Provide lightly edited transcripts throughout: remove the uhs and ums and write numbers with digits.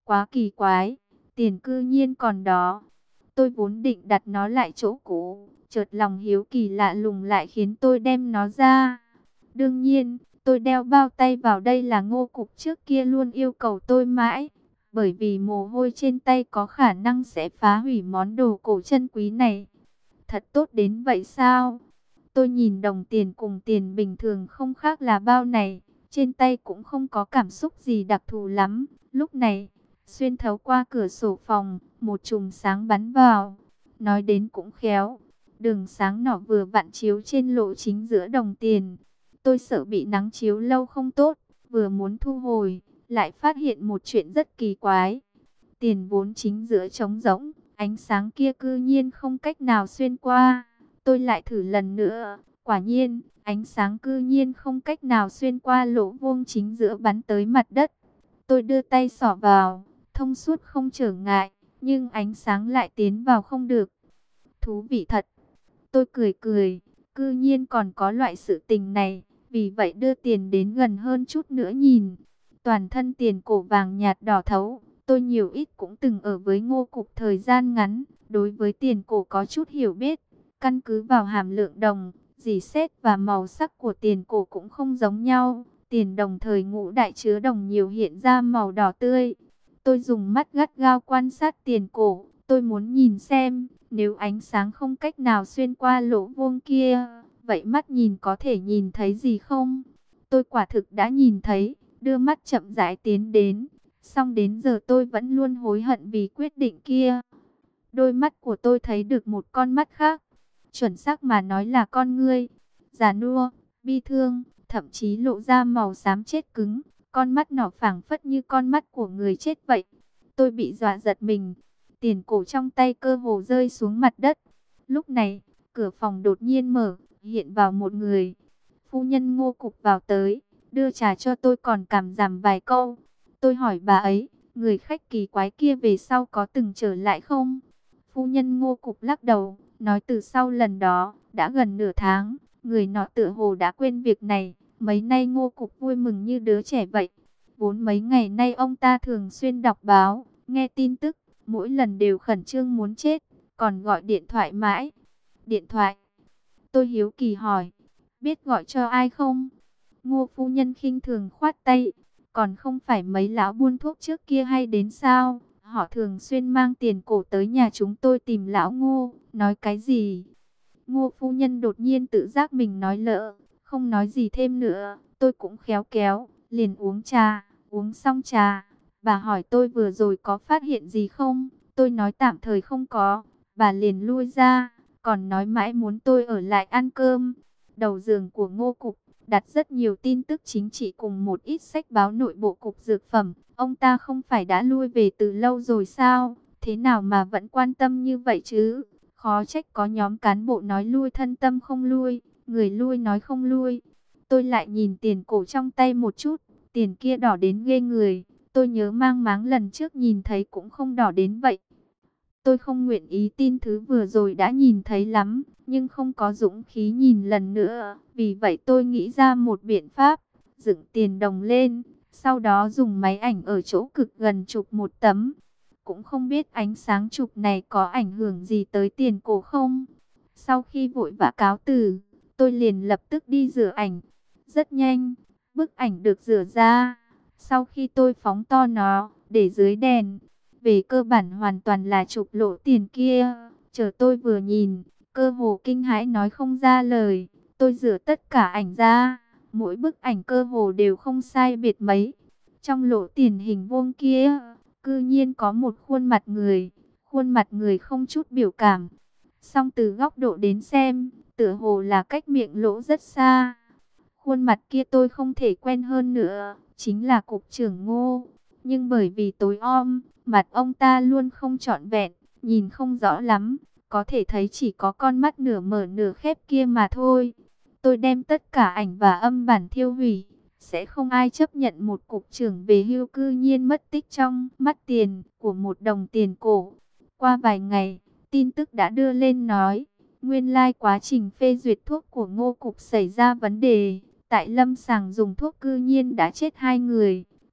Quá kỳ quái, tiền cư nhiên còn đó. Tôi vốn định đặt nó lại chỗ cũ, chợt lòng hiếu kỳ lạ lùng lại khiến tôi đem nó ra. Đương nhiên, tôi đeo bao tay vào đây là Ngô Cục trước kia luôn yêu cầu tôi mãi. Bởi vì mồ hôi trên tay có khả năng sẽ phá hủy món đồ cổ chân quý này. Thật tốt đến vậy sao? Tôi nhìn đồng tiền cùng tiền bình thường không khác là bao này. Trên tay cũng không có cảm xúc gì đặc thù lắm. Lúc này, xuyên thấu qua cửa sổ phòng, một chùm sáng bắn vào. Nói đến cũng khéo, đường sáng nọ vừa vặn chiếu trên lỗ chính giữa đồng tiền. Tôi sợ bị nắng chiếu lâu không tốt, vừa muốn thu hồi, lại phát hiện một chuyện rất kỳ quái. Tiền vốn chính giữa trống rỗng, ánh sáng kia cư nhiên không cách nào xuyên qua. Tôi lại thử lần nữa, quả nhiên, ánh sáng cư nhiên không cách nào xuyên qua lỗ vuông chính giữa bắn tới mặt đất. Tôi đưa tay xỏ vào, thông suốt không trở ngại, nhưng ánh sáng lại tiến vào không được. Thú vị thật. Tôi cười cười, cư nhiên còn có loại sự tình này, vì vậy đưa tiền đến gần hơn chút nữa nhìn. Toàn thân tiền cổ vàng nhạt đỏ thấu, tôi nhiều ít cũng từng ở với Ngô Cục thời gian ngắn, đối với tiền cổ có chút hiểu biết. Căn cứ vào hàm lượng đồng, dỉ sét và màu sắc của tiền cổ cũng không giống nhau. Tiền đồng thời ngũ đại chứa đồng nhiều hiện ra màu đỏ tươi. Tôi dùng mắt gắt gao quan sát tiền cổ, tôi muốn nhìn xem, nếu ánh sáng không cách nào xuyên qua lỗ vuông kia, vậy mắt nhìn có thể nhìn thấy gì không? Tôi quả thực đã nhìn thấy, đưa mắt chậm rãi tiến đến. Song đến giờ tôi vẫn luôn hối hận vì quyết định kia. Đôi mắt của tôi thấy được một con mắt khác. Chuẩn xác mà nói là con ngươi. Già nua, bi thương, thậm chí lộ ra màu xám chết cứng. Con mắt nọ phảng phất như con mắt của người chết vậy. Tôi bị dọa giật mình. Tiền cổ trong tay cơ hồ rơi xuống mặt đất. Lúc này, cửa phòng đột nhiên mở, hiện vào một người. Phu nhân Ngô Cục vào tới, đưa trà cho tôi còn cảm giảm vài câu. Tôi hỏi bà ấy, người khách kỳ quái kia về sau có từng trở lại không? Phu nhân Ngô Cục lắc đầu, nói từ sau lần đó, đã gần nửa tháng, người nọ tựa hồ đã quên việc này. Mấy nay Ngô Cục vui mừng như đứa trẻ vậy. Vốn mấy ngày nay ông ta thường xuyên đọc báo, nghe tin tức, mỗi lần đều khẩn trương muốn chết, còn gọi điện thoại mãi. Điện thoại? Tôi hiếu kỳ hỏi, biết gọi cho ai không? Ngô phu nhân khinh thường khoát tay, còn không phải mấy lão buôn thuốc trước kia hay đến sao? Họ thường xuyên mang tiền cổ tới nhà chúng tôi tìm lão Ngô, nói cái gì? Ngô phu nhân đột nhiên tự giác mình nói lỡ, không nói gì thêm nữa. Tôi cũng khéo kéo, liền uống trà, uống xong trà. Bà hỏi tôi vừa rồi có phát hiện gì không? Tôi nói tạm thời không có. Bà liền lui ra, còn nói mãi muốn tôi ở lại ăn cơm. Đầu giường của Ngô Cục đặt rất nhiều tin tức chính trị cùng một ít sách báo nội bộ cục dược phẩm. Ông ta không phải đã lui về từ lâu rồi sao? Thế nào mà vẫn quan tâm như vậy chứ? Khó trách có nhóm cán bộ nói lui thân tâm không lui, người lui nói không lui. Tôi lại nhìn tiền cổ trong tay một chút, tiền kia đỏ đến ghê người. Tôi nhớ mang máng lần trước nhìn thấy cũng không đỏ đến vậy. Tôi không nguyện ý tin thứ vừa rồi đã nhìn thấy lắm, nhưng không có dũng khí nhìn lần nữa. Vì vậy tôi nghĩ ra một biện pháp, dựng tiền đồng lên, sau đó dùng máy ảnh ở chỗ cực gần chụp một tấm. Cũng không biết ánh sáng chụp này có ảnh hưởng gì tới tiền cổ không. Sau khi vội vã cáo từ, tôi liền lập tức đi rửa ảnh. Rất nhanh, bức ảnh được rửa ra. Sau khi tôi phóng to nó, để dưới đèn, về cơ bản hoàn toàn là chụp lỗ tiền kia. Chờ tôi vừa nhìn, cơ hồ kinh hãi nói không ra lời. Tôi rửa tất cả ảnh ra, mỗi bức ảnh cơ hồ đều không sai biệt mấy. Trong lỗ tiền hình vuông kia, cư nhiên có một khuôn mặt người. Khuôn mặt người không chút biểu cảm. Song từ góc độ đến xem, tựa hồ là cách miệng lỗ rất xa. Khuôn mặt kia tôi không thể quen hơn nữa, chính là cục trưởng Ngô. Nhưng bởi vì tối om, mặt ông ta luôn không trọn vẹn, nhìn không rõ lắm, có thể thấy chỉ có con mắt nửa mở nửa khép kia mà thôi. Tôi đem tất cả ảnh và âm bản thiêu hủy, sẽ không ai chấp nhận một cục trưởng về hưu cư nhiên mất tích trong mắt tiền của một đồng tiền cổ. Qua vài ngày, tin tức đã đưa lên nói, nguyên lai quá trình phê duyệt thuốc của Ngô Cục xảy ra vấn đề. Tại lâm sàng dùng thuốc cư nhiên đã chết 2 người.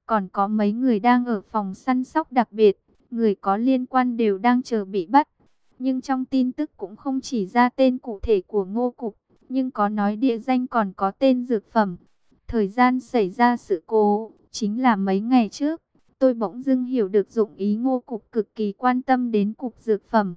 Còn có mấy người đang ở phòng săn sóc đặc biệt, người có liên quan đều đang chờ bị bắt. Nhưng trong tin tức cũng không chỉ ra tên cụ thể của Ngô Cục, nhưng có nói địa danh còn có tên dược phẩm. Thời gian xảy ra sự cố, chính là mấy ngày trước. Tôi bỗng dưng hiểu được dụng ý Ngô Cục cực kỳ quan tâm đến cục dược phẩm.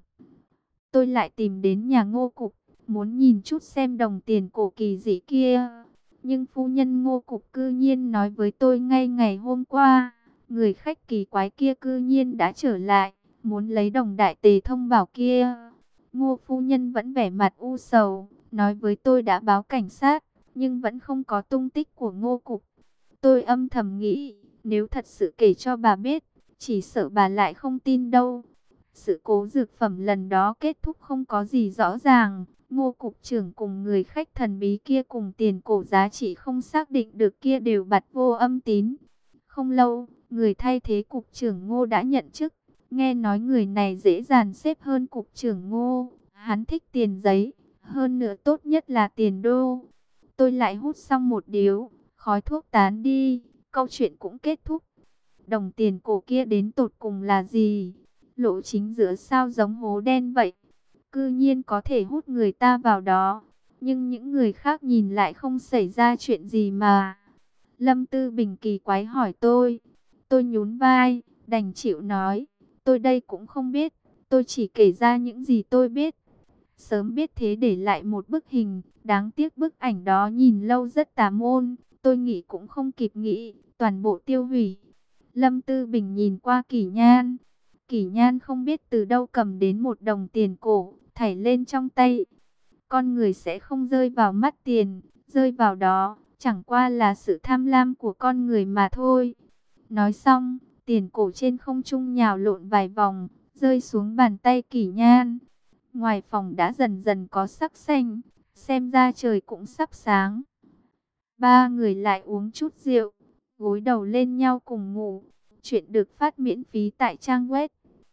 Tôi lại tìm đến nhà Ngô Cục, muốn nhìn chút xem đồng tiền cổ kỳ dị kia. Nhưng phu nhân Ngô Cục cư nhiên nói với tôi ngay ngày hôm qua, người khách kỳ quái kia cư nhiên đã trở lại, muốn lấy đồng đại tề thông bảo kia. Ngô phu nhân vẫn vẻ mặt u sầu, nói với tôi đã báo cảnh sát, nhưng vẫn không có tung tích của Ngô Cục. Tôi âm thầm nghĩ, nếu thật sự kể cho bà biết, chỉ sợ bà lại không tin đâu. Sự cố dược phẩm lần đó kết thúc không có gì rõ ràng. Ngô cục trưởng cùng người khách thần bí kia cùng tiền cổ giá trị không xác định được kia đều bặt vô âm tín. Không lâu, người thay thế cục trưởng Ngô đã nhận chức. Nghe nói người này dễ dàn xếp hơn cục trưởng Ngô. Hắn thích tiền giấy, hơn nữa tốt nhất là tiền đô. Tôi lại hút xong một điếu, khói thuốc tán đi, câu chuyện cũng kết thúc. Đồng tiền cổ kia đến tột cùng là gì? Lộ chính giữa sao giống hố đen vậy? Cư nhiên có thể hút người ta vào đó. Nhưng những người khác nhìn lại không xảy ra chuyện gì mà. Lâm Tư Bình kỳ quái hỏi tôi. Tôi nhún vai, đành chịu nói. Tôi đây cũng không biết. Tôi chỉ kể ra những gì tôi biết. Sớm biết thế để lại một bức hình. Đáng tiếc bức ảnh đó nhìn lâu rất tà môn. Tôi nghĩ cũng không kịp nghĩ. Toàn bộ tiêu hủy. Lâm Tư Bình nhìn qua Kỷ Nhan. Kỷ Nhan không biết từ đâu cầm đến một đồng tiền cổ, thảy lên trong tay. Con người sẽ không rơi vào mắt tiền, rơi vào đó, chẳng qua là sự tham lam của con người mà thôi. Nói xong, tiền cổ trên không trung nhào lộn vài vòng, rơi xuống bàn tay Kỷ Nhan. Ngoài phòng đã dần dần có sắc xanh, xem ra trời cũng sắp sáng. Ba người lại uống chút rượu, gối đầu lên nhau cùng ngủ. Chuyện được phát miễn phí tại trang web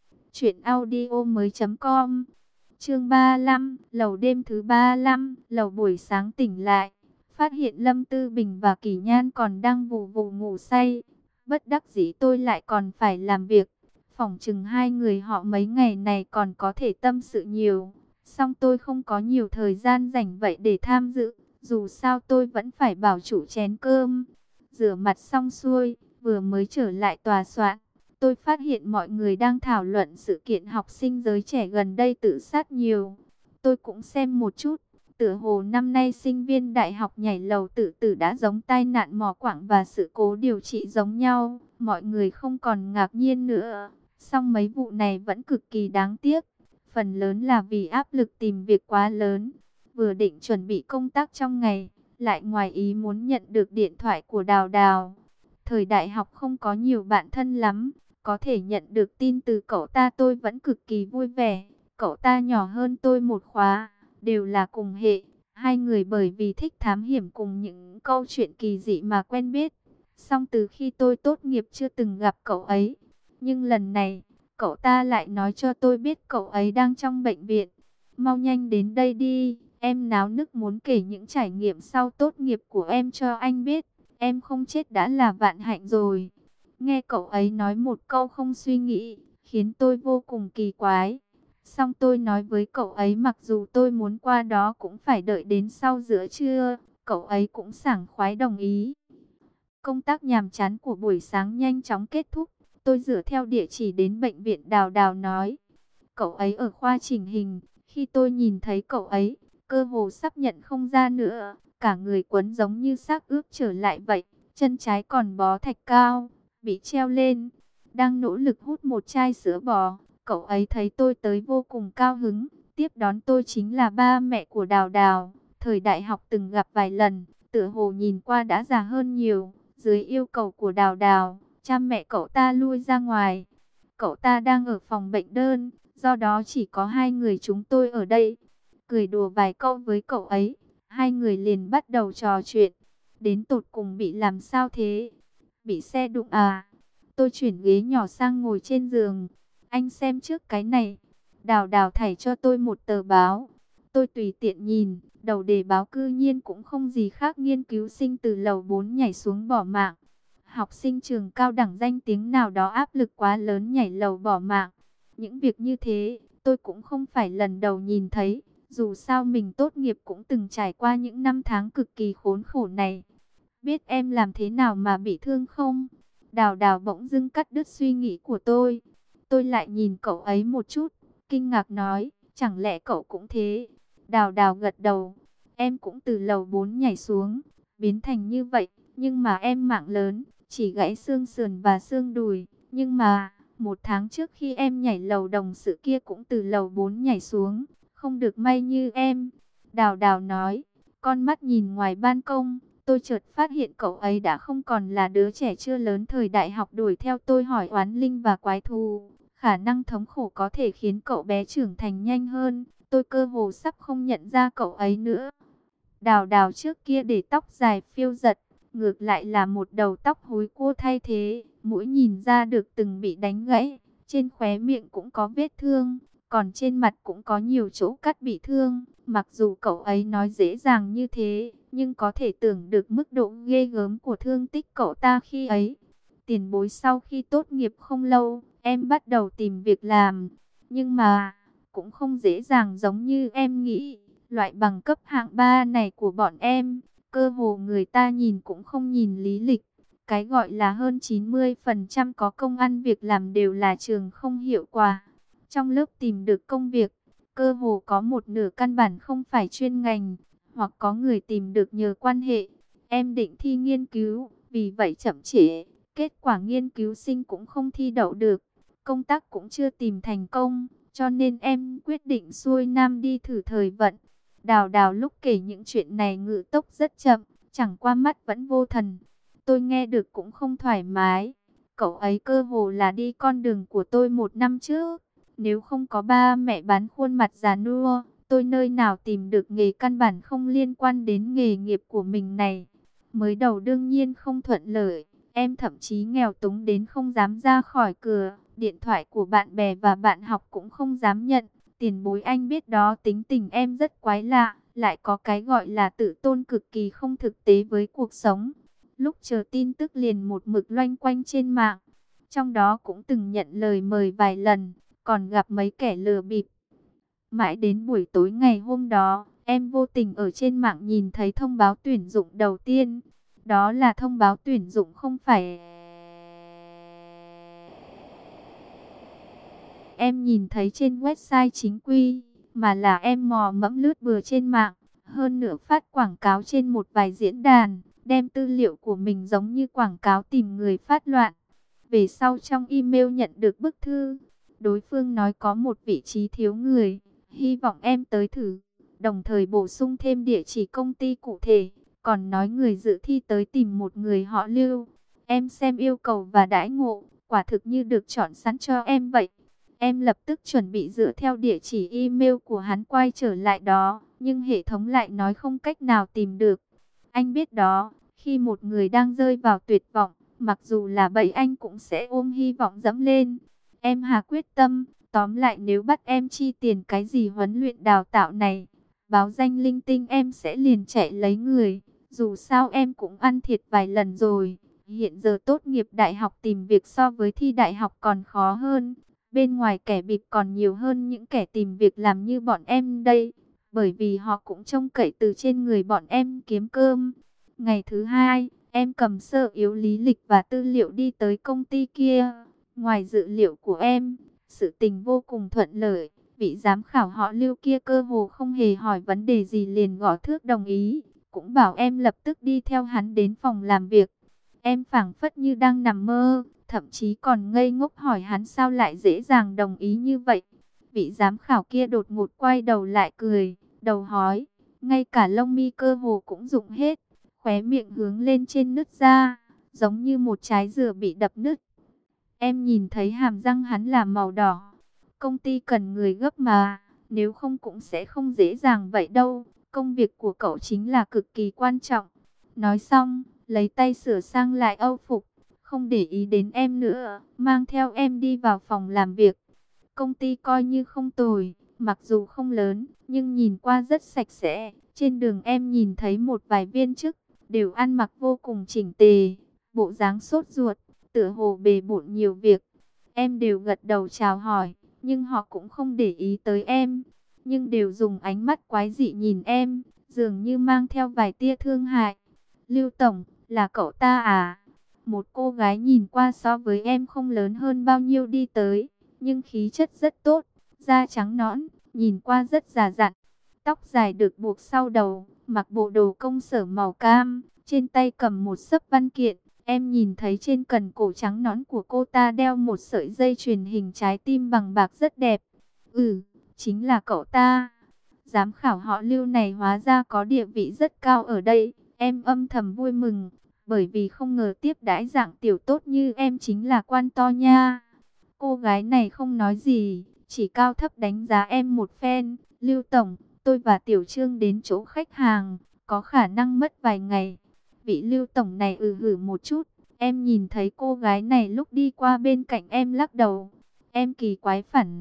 truyệnaudiomoi.com. Chương 35, lầu đêm thứ 35, lầu buổi sáng tỉnh lại, phát hiện Lâm Tư Bình và Kỷ Nhan còn đang vù vù ngủ say. Bất đắc dĩ tôi lại còn phải làm việc. Phỏng chừng hai người họ mấy ngày này còn có thể tâm sự nhiều. Song tôi không có nhiều thời gian rảnh vậy để tham dự. Dù sao tôi vẫn phải bảo chủ chén cơm. Rửa mặt xong xuôi, vừa mới trở lại tòa soạn, tôi phát hiện mọi người đang thảo luận sự kiện học sinh giới trẻ gần đây tự sát nhiều. Tôi cũng xem một chút, tựa hồ năm nay sinh viên đại học nhảy lầu tự tử đã giống tai nạn mỏ quặng và sự cố điều trị giống nhau. Mọi người không còn ngạc nhiên nữa. Song mấy vụ này vẫn cực kỳ đáng tiếc. Phần lớn là vì áp lực tìm việc quá lớn. Vừa định chuẩn bị công tác trong ngày, lại ngoài ý muốn nhận được điện thoại của Đào Đào. Thời đại học không có nhiều bạn thân lắm, có thể nhận được tin từ cậu ta tôi vẫn cực kỳ vui vẻ. Cậu ta nhỏ hơn tôi một khóa, đều là cùng hệ. Hai người bởi vì thích thám hiểm cùng những câu chuyện kỳ dị mà quen biết. Song từ khi tôi tốt nghiệp chưa từng gặp cậu ấy. Nhưng lần này, cậu ta lại nói cho tôi biết cậu ấy đang trong bệnh viện. Mau nhanh đến đây đi, em náo nức muốn kể những trải nghiệm sau tốt nghiệp của em cho anh biết. Em không chết đã là vạn hạnh rồi. Nghe cậu ấy nói một câu không suy nghĩ, khiến tôi vô cùng kỳ quái. Xong tôi nói với cậu ấy mặc dù tôi muốn qua đó cũng phải đợi đến sau giữa trưa. Cậu ấy cũng sảng khoái đồng ý. Công tác nhàm chán của buổi sáng nhanh chóng kết thúc. Tôi dựa theo địa chỉ đến bệnh viện Đào Đào nói. Cậu ấy ở khoa chỉnh hình. Khi tôi nhìn thấy cậu ấy, cơ hồ sắp nhận không ra nữa. Cả người quấn giống như xác ướp trở lại vậy. Chân trái còn bó thạch cao, bị treo lên. Đang nỗ lực hút một chai sữa bò. Cậu ấy thấy tôi tới vô cùng cao hứng. Tiếp đón tôi chính là ba mẹ của Đào Đào. Thời đại học từng gặp vài lần. Tựa hồ nhìn qua đã già hơn nhiều. Dưới yêu cầu của Đào Đào, cha mẹ cậu ta lui ra ngoài. Cậu ta đang ở phòng bệnh đơn, do đó chỉ có hai người chúng tôi ở đây. Cười đùa vài câu với cậu ấy, hai người liền bắt đầu trò chuyện. Đến tột cùng bị làm sao thế? Bị xe đụng à? Tôi chuyển ghế nhỏ sang ngồi trên giường. Anh xem trước cái này. Đào Đào thảy cho tôi một tờ báo. Tôi tùy tiện nhìn, đầu đề báo cư nhiên cũng không gì khác nghiên cứu sinh từ lầu 4 nhảy xuống bỏ mạng. học sinh trường cao đẳng danh tiếng nào đó áp lực quá lớn nhảy lầu bỏ mạng. Những việc như thế, tôi cũng không phải lần đầu nhìn thấy. Dù sao mình tốt nghiệp cũng từng trải qua những năm tháng cực kỳ khốn khổ này. Biết em làm thế nào mà bị thương không? Đào Đào bỗng dưng cắt đứt suy nghĩ của tôi. Tôi lại nhìn cậu ấy một chút, kinh ngạc nói, chẳng lẽ cậu cũng thế? Đào Đào gật đầu, em cũng từ lầu 4 nhảy xuống, biến thành như vậy, nhưng mà em mạng lớn, chỉ gãy xương sườn và xương đùi. Nhưng mà, 1 tháng trước khi em nhảy lầu đồng sự kia cũng từ lầu 4 nhảy xuống, không được may như em. Đào Đào nói, con mắt nhìn ngoài ban công. Tôi chợt phát hiện cậu ấy đã không còn là đứa trẻ chưa lớn thời đại học đuổi theo tôi hỏi oán linh và quái thú. Khả năng thống khổ có thể khiến cậu bé trưởng thành nhanh hơn. Tôi cơ hồ sắp không nhận ra cậu ấy nữa. Đào Đào trước kia để tóc dài phiêu giật, ngược lại là một đầu tóc húi cua thay thế. Mũi nhìn ra được từng bị đánh gãy, trên khóe miệng cũng có vết thương, còn trên mặt cũng có nhiều chỗ cắt bị thương. Mặc dù cậu ấy nói dễ dàng như thế, nhưng có thể tưởng được mức độ ghê gớm của thương tích cậu ta khi ấy. Tiền bối, sau khi tốt nghiệp không lâu, em bắt đầu tìm việc làm. Nhưng mà, cũng không dễ dàng giống như em nghĩ. Loại bằng cấp hạng 3 này của bọn em, cơ hồ người ta nhìn cũng không nhìn lý lịch. Cái gọi là hơn 90% có công ăn việc làm đều là trường không hiệu quả. Trong lớp tìm được công việc, cơ hồ có một nửa căn bản không phải chuyên ngành, hoặc có người tìm được nhờ quan hệ. Em định thi nghiên cứu, vì vậy chậm trễ, kết quả nghiên cứu sinh cũng không thi đậu được, công tác cũng chưa tìm thành công, cho nên em quyết định xuôi nam đi thử thời vận. Đào Đào lúc kể những chuyện này ngự tốc rất chậm, chẳng qua mắt vẫn vô thần. Tôi nghe được cũng không thoải mái. Cậu ấy cơ hồ là đi con đường của tôi 1 năm trước. Nếu không có ba mẹ bán khuôn mặt già nua, tôi nơi nào tìm được nghề căn bản không liên quan đến nghề nghiệp của mình này. Mới đầu đương nhiên không thuận lợi, em thậm chí nghèo túng đến không dám ra khỏi cửa. Điện thoại của bạn bè và bạn học cũng không dám nhận. Tiền bối anh biết đó, tính tình em rất quái lạ, lại có cái gọi là tự tôn cực kỳ không thực tế với cuộc sống. Lúc chờ tin tức liền một mực loanh quanh trên mạng, trong đó cũng từng nhận lời mời vài lần, còn gặp mấy kẻ lừa bịp. Mãi đến buổi tối ngày hôm đó, em vô tình ở trên mạng nhìn thấy thông báo tuyển dụng đầu tiên. Đó là thông báo tuyển dụng không phải em nhìn thấy trên website chính quy, mà là em mò mẫm lướt bừa trên mạng. Hơn nữa phát quảng cáo trên một vài diễn đàn, đem tư liệu của mình giống như quảng cáo tìm người phát loạn. Về sau trong email nhận được bức thư, đối phương nói có một vị trí thiếu người, hy vọng em tới thử, đồng thời bổ sung thêm địa chỉ công ty cụ thể, còn nói người dự thi tới tìm một người họ Lưu. Em xem yêu cầu và đãi ngộ, quả thực như được chọn sẵn cho em vậy. Em lập tức chuẩn bị dựa theo địa chỉ email của hắn quay trở lại đó, nhưng hệ thống lại nói không cách nào tìm được. Anh biết đó, khi một người đang rơi vào tuyệt vọng, mặc dù là bẫy anh cũng sẽ ôm hy vọng dẫm lên. Em hà quyết tâm, tóm lại nếu bắt em chi tiền cái gì huấn luyện đào tạo này, báo danh linh tinh em sẽ liền chạy lấy người. Dù sao em cũng ăn thiệt vài lần rồi. Hiện giờ tốt nghiệp đại học tìm việc so với thi đại học còn khó hơn. Bên ngoài kẻ bịp còn nhiều hơn những kẻ tìm việc làm như bọn em đây. Bởi vì họ cũng trông cậy từ trên người bọn em kiếm cơm. Ngày thứ hai, em cầm sơ yếu lý lịch và tư liệu đi tới công ty kia. Ngoài dự liệu của em, sự tình vô cùng thuận lợi. Vị giám khảo họ Lưu kia cơ hồ không hề hỏi vấn đề gì liền gõ thước đồng ý. Cũng bảo em lập tức đi theo hắn đến phòng làm việc. Em phảng phất như đang nằm mơ, thậm chí còn ngây ngốc hỏi hắn sao lại dễ dàng đồng ý như vậy. Vị giám khảo kia đột ngột quay đầu lại cười, đầu hói, ngay cả lông mi cơ hồ cũng rụng hết, khóe miệng hướng lên trên nứt ra, giống như một trái dừa bị đập nứt. Em nhìn thấy hàm răng hắn là màu đỏ. Công ty cần người gấp mà, nếu không cũng sẽ không dễ dàng vậy đâu. Công việc của cậu chính là cực kỳ quan trọng. Nói xong, lấy tay sửa sang lại âu phục, không để ý đến em nữa, mang theo em đi vào phòng làm việc. Công ty coi như không tồi, mặc dù không lớn, nhưng nhìn qua rất sạch sẽ. Trên đường em nhìn thấy một vài viên chức, đều ăn mặc vô cùng chỉnh tề. bộ dáng sốt ruột, tựa hồ bề bộn nhiều việc. Em đều gật đầu chào hỏi, nhưng họ cũng không để ý tới em, nhưng đều dùng ánh mắt quái dị nhìn em, dường như mang theo vài tia thương hại. Lưu Tổng, là cậu ta à? Một cô gái nhìn qua so với em không lớn hơn bao nhiêu đi tới, nhưng khí chất rất tốt, da trắng nõn, nhìn qua rất già dặn. Tóc dài được buộc sau đầu, mặc bộ đồ công sở màu cam, trên tay cầm một xấp văn kiện. Em nhìn thấy trên cần cổ trắng nõn của cô ta đeo một sợi dây chuyền hình trái tim bằng bạc rất đẹp. Ừ, chính là cậu ta. Giám khảo họ Lưu này hóa ra có địa vị rất cao ở đây. Em âm thầm vui mừng, bởi vì không ngờ tiếp đãi dạng tiểu tốt như em chính là quan to nha. Cô gái này không nói gì, chỉ cao thấp đánh giá em một phen. Lưu Tổng, tôi và Tiểu Trương đến chỗ khách hàng, có khả năng mất vài ngày. Vị Lưu Tổng này hử một chút. Em nhìn thấy cô gái này lúc đi qua bên cạnh em lắc đầu. Em kỳ quái phản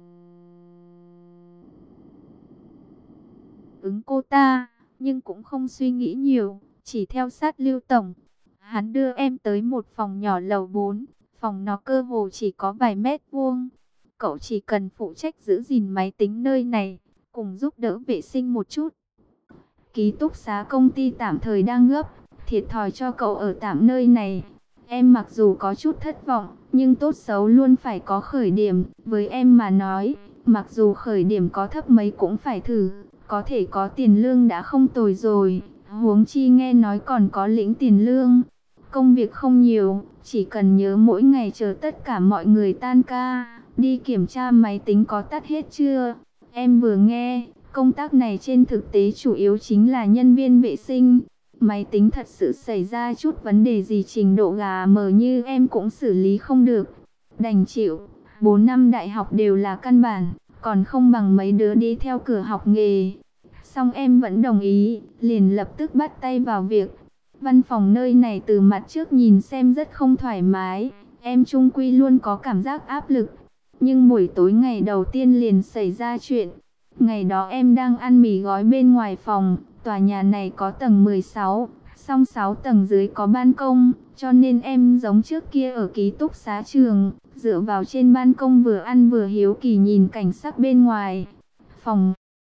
ứng cô ta, nhưng cũng không suy nghĩ nhiều, chỉ theo sát Lưu Tổng. Hắn đưa em tới một phòng nhỏ lầu 4, phòng nó cơ hồ chỉ có vài mét vuông. Cậu chỉ cần phụ trách giữ gìn máy tính nơi này, cùng giúp đỡ vệ sinh một chút. Ký túc xá công ty tạm thời đang gấp, thiệt thòi cho cậu ở tạm nơi này. Em mặc dù có chút thất vọng, nhưng tốt xấu luôn phải có khởi điểm. Với em mà nói, mặc dù khởi điểm có thấp mấy cũng phải thử. Có thể có tiền lương đã không tồi rồi, huống chi nghe nói còn có lĩnh tiền lương. Công việc không nhiều, chỉ cần nhớ mỗi ngày chờ tất cả mọi người tan ca, đi kiểm tra máy tính có tắt hết chưa. Em vừa nghe, công tác này trên thực tế chủ yếu chính là nhân viên vệ sinh. Máy tính thật sự xảy ra chút vấn đề gì trình độ gà mờ như em cũng xử lý không được. Đành chịu, 4 năm đại học đều là căn bản, còn không bằng mấy đứa đi theo cửa học nghề. Xong em vẫn đồng ý, liền lập tức bắt tay vào việc. Văn phòng nơi này từ mặt trước nhìn xem rất không thoải mái, em chung quy luôn có cảm giác áp lực. Nhưng buổi tối ngày đầu tiên liền xảy ra chuyện. Ngày đó em đang ăn mì gói bên ngoài phòng, tòa nhà này có tầng 16, song 6 tầng dưới có ban công, cho nên em giống trước kia ở ký túc xá trường, dựa vào trên ban công vừa ăn vừa hiếu kỳ nhìn cảnh sắc bên ngoài. Phòng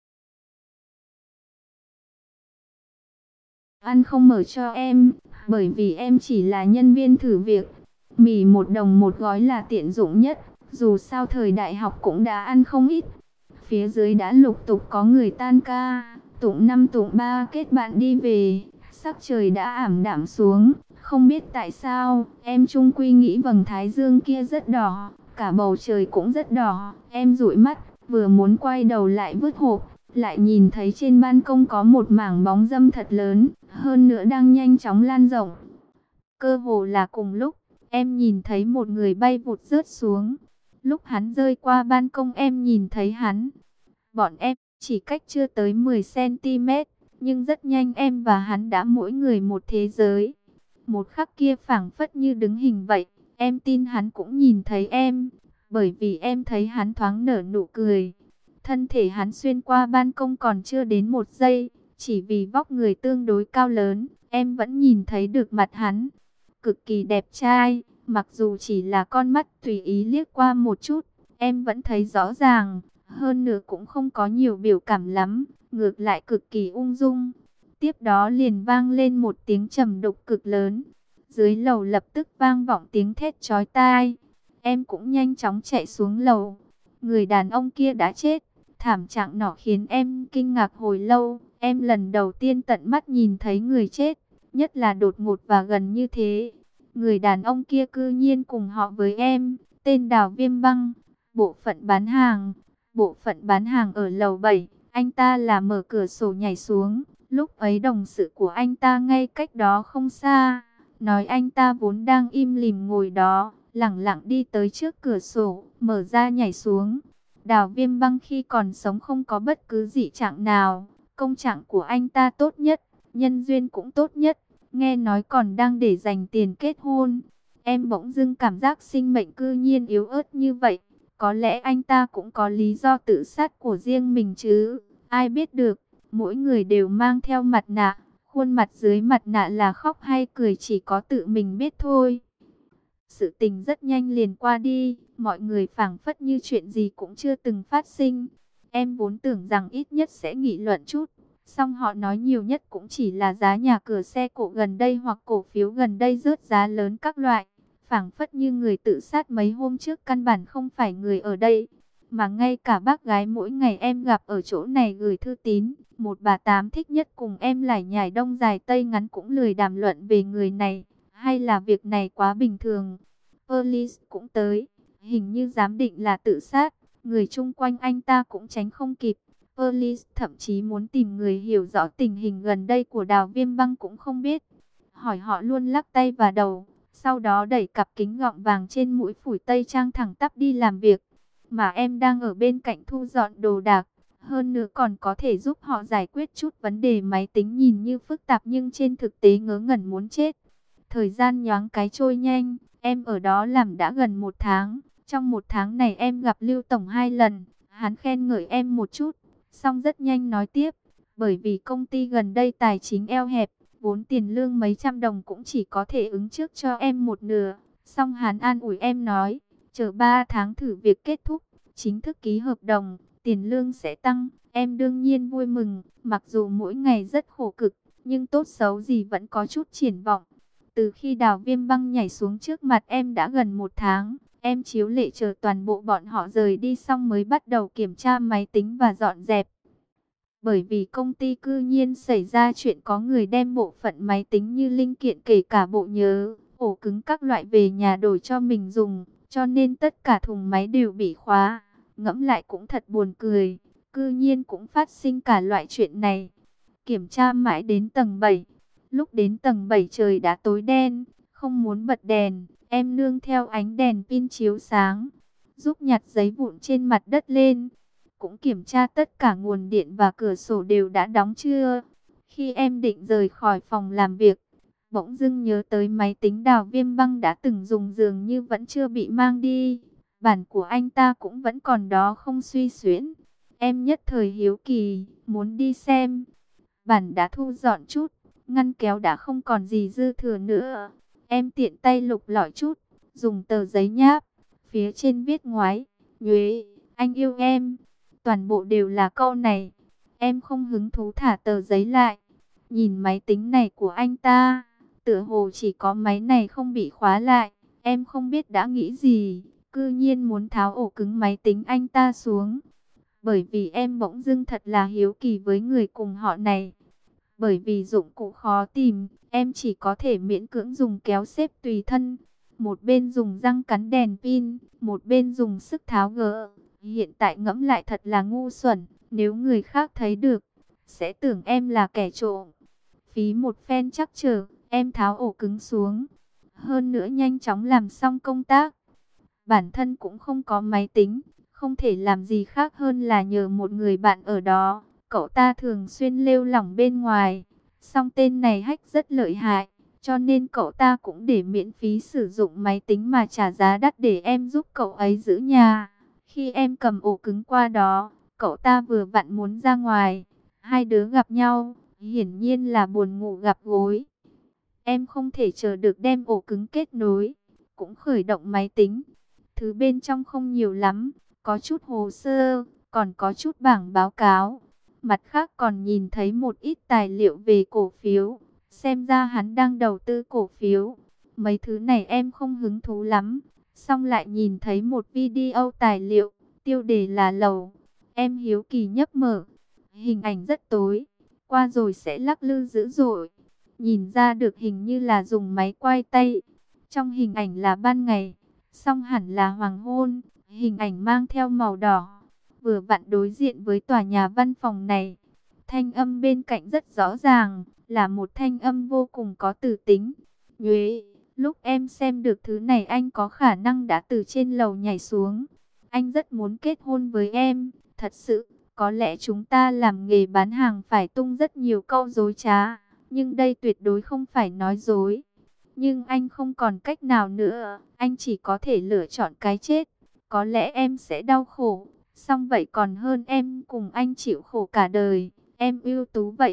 ăn không mở cho em, bởi vì em chỉ là nhân viên thử việc. Mì 1 đồng một gói là tiện dụng nhất, dù sao thời đại học cũng đã ăn không ít. Phía dưới đã lục tục có người tan ca, tụng 5 tụng 3 kết bạn đi về. Sắc trời đã ảm đạm xuống, không biết tại sao, em chung quy nghĩ vầng thái dương kia rất đỏ, cả bầu trời cũng rất đỏ. Em dụi mắt, vừa muốn quay đầu lại vứt hộp, lại nhìn thấy trên ban công có một mảng bóng râm thật lớn, hơn nữa đang nhanh chóng lan rộng. Cơ hồ là cùng lúc, em nhìn thấy một người bay vụt rớt xuống. Lúc hắn rơi qua ban công em nhìn thấy hắn. Bọn em chỉ cách chưa tới 10 cm, nhưng rất nhanh em và hắn đã mỗi người một thế giới. Một khắc kia phảng phất như đứng hình vậy, em tin hắn cũng nhìn thấy em, bởi vì em thấy hắn thoáng nở nụ cười. Thân thể hắn xuyên qua ban công còn chưa đến 1 giây, chỉ vì vóc người tương đối cao lớn, em vẫn nhìn thấy được mặt hắn. Cực kỳ đẹp trai, mặc dù chỉ là con mắt tùy ý liếc qua một chút, em vẫn thấy rõ ràng, hơn nữa cũng không có nhiều biểu cảm lắm, ngược lại cực kỳ ung dung. Tiếp đó liền vang lên một tiếng trầm đục cực lớn, dưới lầu lập tức vang vọng tiếng thét chói tai. Em cũng nhanh chóng chạy xuống lầu, người đàn ông kia đã chết. Thảm trạng nọ khiến em kinh ngạc hồi lâu, em lần đầu tiên tận mắt nhìn thấy người chết, nhất là đột ngột và gần như thế. Người đàn ông kia cư nhiên cùng họ với em, tên Đào Viêm Băng, bộ phận bán hàng. Bộ phận bán hàng ở lầu 7, anh ta là mở cửa sổ nhảy xuống, lúc ấy đồng sự của anh ta ngay cách đó không xa, nói anh ta vốn đang im lìm ngồi đó, lẳng lặng đi tới trước cửa sổ, mở ra nhảy xuống. Đào Viêm Băng khi còn sống không có bất cứ dị trạng nào, công trạng của anh ta tốt nhất, nhân duyên cũng tốt nhất, nghe nói còn đang để dành tiền kết hôn. Em bỗng dưng cảm giác sinh mệnh cư nhiên yếu ớt như vậy, có lẽ anh ta cũng có lý do tự sát của riêng mình chứ, ai biết được, mỗi người đều mang theo mặt nạ, Khuôn mặt dưới mặt nạ là khóc hay cười chỉ có tự mình biết thôi. Sự tình rất nhanh liền qua đi, mọi người phảng phất như chuyện gì cũng chưa từng phát sinh. Em vốn tưởng rằng ít nhất sẽ nghị luận chút, song họ nói nhiều nhất cũng chỉ là giá nhà cửa xe cộ gần đây hoặc cổ phiếu gần đây rớt giá lớn các loại. Phảng phất như người tự sát mấy hôm trước căn bản không phải người ở đây. Mà ngay cả bác gái mỗi ngày em gặp ở chỗ này gửi thư tín, một bà tám thích nhất cùng em lải nhải đông dài tây ngắn cũng lười đàm luận về người này. Hay là việc này quá bình thường. Police cũng tới, hình như giám định là tự sát, người chung quanh anh ta cũng tránh không kịp. Police thậm chí muốn tìm người hiểu rõ tình hình gần đây của Đào Viêm Băng cũng không biết. Hỏi họ luôn lắc tay và đầu, sau đó đẩy cặp kính gọng vàng trên mũi phủi tây trang thẳng tắp đi làm việc. Mà em đang ở bên cạnh thu dọn đồ đạc, hơn nữa còn có thể giúp họ giải quyết chút vấn đề máy tính nhìn như phức tạp nhưng trên thực tế ngớ ngẩn muốn chết. Thời gian nhoáng cái trôi nhanh, em ở đó làm đã gần 1 tháng. Trong 1 tháng này em gặp Lưu Tổng 2 lần, hắn khen ngợi em một chút, xong rất nhanh nói tiếp. Bởi vì công ty gần đây tài chính eo hẹp, vốn tiền lương mấy trăm đồng cũng chỉ có thể ứng trước cho em một nửa. Xong hắn an ủi em nói, chờ 3 tháng thử việc kết thúc, chính thức ký hợp đồng, tiền lương sẽ tăng. Em đương nhiên vui mừng, mặc dù mỗi ngày rất khổ cực, nhưng tốt xấu gì vẫn có chút triển vọng. Từ khi Đào Viêm Băng nhảy xuống trước mặt em đã gần 1 tháng, em chiếu lệ chờ toàn bộ bọn họ rời đi xong mới bắt đầu kiểm tra máy tính và dọn dẹp. Bởi vì công ty cư nhiên xảy ra chuyện có người đem bộ phận máy tính như linh kiện kể cả bộ nhớ, ổ cứng các loại về nhà đổi cho mình dùng, cho nên tất cả thùng máy đều bị khóa. Ngẫm lại cũng thật buồn cười, cư nhiên cũng phát sinh cả loại chuyện này. Kiểm tra mãi đến tầng 7. Lúc đến tầng 7 trời đã tối đen, không muốn bật đèn, em nương theo ánh đèn pin chiếu sáng, giúp nhặt giấy vụn trên mặt đất lên. Cũng kiểm tra tất cả nguồn điện và cửa sổ đều đã đóng chưa. Khi em định rời khỏi phòng làm việc, bỗng dưng nhớ tới máy tính Đào Viêm Băng đã từng dùng dường như vẫn chưa bị mang đi. Bản của anh ta cũng vẫn còn đó không suy xuyễn. Em nhất thời hiếu kỳ, muốn đi xem. Bản đã thu dọn chút, ngăn kéo đã không còn gì dư thừa nữa. Em tiện tay lục lọi chút, dùng tờ giấy nháp. Phía trên viết ngoái, Nhuế, anh yêu em. Toàn bộ đều là câu này. Em không hứng thú thả tờ giấy lại. Nhìn máy tính này của anh ta, tựa hồ chỉ có máy này không bị khóa lại. Em không biết đã nghĩ gì, cư nhiên muốn tháo ổ cứng máy tính anh ta xuống. Bởi vì em bỗng dưng thật là hiếu kỳ với người cùng họ này. Bởi vì dụng cụ khó tìm, em chỉ có thể miễn cưỡng dùng kéo xếp tùy thân. Một bên dùng răng cắn đèn pin, một bên dùng sức tháo gỡ. Hiện tại ngẫm lại thật là ngu xuẩn, nếu người khác thấy được, sẽ tưởng em là kẻ trộm. Phí một phen chắc trở, em tháo ổ cứng xuống. Hơn nữa nhanh chóng làm xong công tác. Bản thân cũng không có máy tính, không thể làm gì khác hơn là nhờ một người bạn ở đó. Cậu ta thường xuyên lêu lỏng bên ngoài, song tên này hack rất lợi hại, cho nên cậu ta cũng để miễn phí sử dụng máy tính mà trả giá đắt để em giúp cậu ấy giữ nhà. Khi em cầm ổ cứng qua đó, cậu ta vừa vặn muốn ra ngoài, hai đứa gặp nhau, hiển nhiên là buồn ngủ gặp gối. Em không thể chờ được đem ổ cứng kết nối, cũng khởi động máy tính. Thứ bên trong không nhiều lắm, có chút hồ sơ, còn có chút bảng báo cáo. Mặt khác còn nhìn thấy một ít tài liệu về cổ phiếu, xem ra hắn đang đầu tư cổ phiếu. Mấy thứ này em không hứng thú lắm, xong lại nhìn thấy một video tài liệu, tiêu đề là lầu. Em hiếu kỳ nhấp mở, hình ảnh rất tối, qua rồi sẽ lắc lư dữ dội. Nhìn ra được hình như là dùng máy quay tay. Trong hình ảnh là ban ngày, song hẳn là hoàng hôn, hình ảnh mang theo màu đỏ. Vừa vặn đối diện với tòa nhà văn phòng này. Thanh âm bên cạnh rất rõ ràng, là một thanh âm vô cùng có tử tính. Nhuế, lúc em xem được thứ này anh có khả năng đã từ trên lầu nhảy xuống. Anh rất muốn kết hôn với em, thật sự, có lẽ chúng ta làm nghề bán hàng phải tung rất nhiều câu dối trá, nhưng đây tuyệt đối không phải nói dối. Nhưng anh không còn cách nào nữa, anh chỉ có thể lựa chọn cái chết. Có lẽ em sẽ đau khổ, song vậy còn hơn em cùng anh chịu khổ cả đời. Em ưu tú vậy,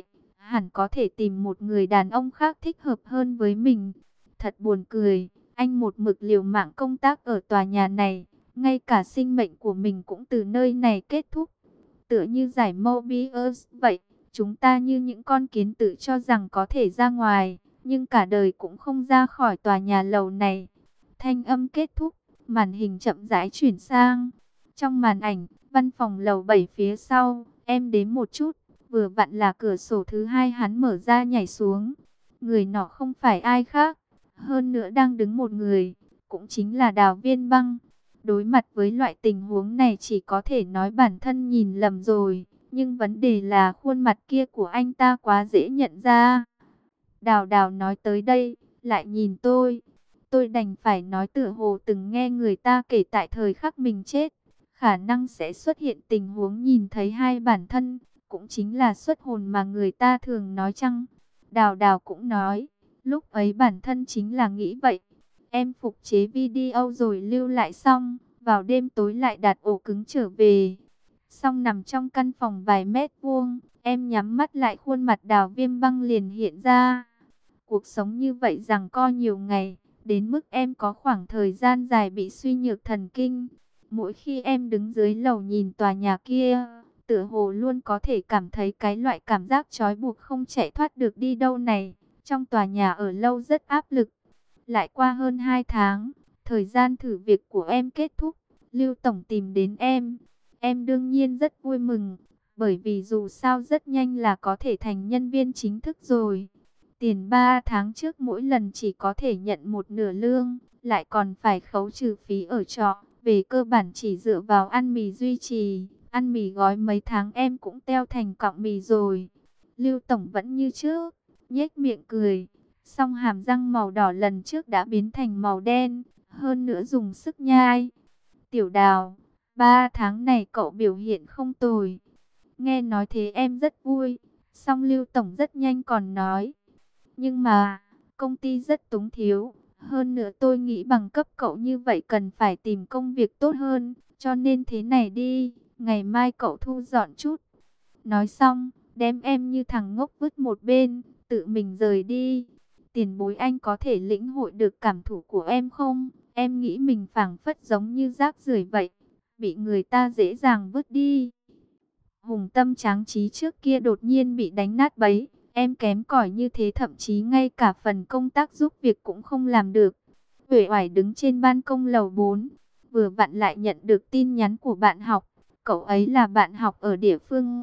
hẳn có thể tìm một người đàn ông khác thích hợp hơn với mình. Thật buồn cười, anh một mực liều mạng công tác ở tòa nhà này, ngay cả sinh mệnh của mình cũng từ nơi này kết thúc. Tựa như giải Mobius vậy, chúng ta như những con kiến tự cho rằng có thể ra ngoài, nhưng cả đời cũng không ra khỏi tòa nhà lầu này. Thanh âm kết thúc, màn hình chậm rãi chuyển sang. Trong màn ảnh, văn phòng lầu 7 phía sau, em đếm một chút, vừa vặn là cửa sổ thứ hai hắn mở ra nhảy xuống. Người nọ không phải ai khác, hơn nữa đang đứng một người, cũng chính là Đào Viên Băng. Đối mặt với loại tình huống này chỉ có thể nói bản thân nhìn lầm rồi, nhưng vấn đề là khuôn mặt kia của anh ta quá dễ nhận ra. Đào Đào nói tới đây, lại nhìn tôi. Tôi đành phải nói tựa hồ từng nghe người ta kể tại thời khắc mình chết, khả năng sẽ xuất hiện tình huống nhìn thấy hai bản thân, cũng chính là xuất hồn mà người ta thường nói chăng. Đào Đào cũng nói, lúc ấy bản thân chính là nghĩ vậy. Em phục chế video rồi lưu lại xong, vào đêm tối lại đặt ổ cứng trở về. Xong nằm trong căn phòng vài mét vuông, em nhắm mắt lại khuôn mặt Đào Viêm Băng liền hiện ra. Cuộc sống như vậy giằng co nhiều ngày, đến mức em có khoảng thời gian dài bị suy nhược thần kinh. Mỗi khi em đứng dưới lầu nhìn tòa nhà kia, tựa hồ luôn có thể cảm thấy cái loại cảm giác trói buộc không chạy thoát được đi đâu này. Trong tòa nhà ở lâu rất áp lực. Lại qua hơn 2 tháng, thời gian thử việc của em kết thúc, Lưu Tổng tìm đến em. Em đương nhiên rất vui mừng, bởi vì dù sao rất nhanh là có thể thành nhân viên chính thức rồi. Tiền 3 tháng trước mỗi lần chỉ có thể nhận một nửa lương, lại còn phải khấu trừ phí ở trọ. Về cơ bản chỉ dựa vào ăn mì duy trì, ăn mì gói mấy tháng em cũng teo thành cọng mì rồi. Lưu Tổng vẫn như trước, nhếch miệng cười. Song hàm răng màu đỏ lần trước đã biến thành màu đen, hơn nữa dùng sức nhai. Tiểu Đào, 3 tháng này cậu biểu hiện không tồi. Nghe nói thế em rất vui. Song Lưu Tổng rất nhanh còn nói. Nhưng mà, công ty rất túng thiếu. Hơn nữa tôi nghĩ bằng cấp cậu như vậy cần phải tìm công việc tốt hơn. Cho nên thế này đi, ngày mai cậu thu dọn chút. Nói xong, đem em như thằng ngốc vứt một bên, tự mình rời đi. Tiền bối anh có thể lĩnh hội được cảm thụ của em không? Em nghĩ mình phảng phất giống như rác rưởi vậy, bị người ta dễ dàng vứt đi. Hùng tâm tráng trí trước kia đột nhiên bị đánh nát bấy. Em kém cỏi như thế thậm chí ngay cả phần công tác giúp việc cũng không làm được. Uể oải đứng trên ban công lầu 4, vừa vặn lại nhận được tin nhắn của bạn học. Cậu ấy là bạn học ở địa phương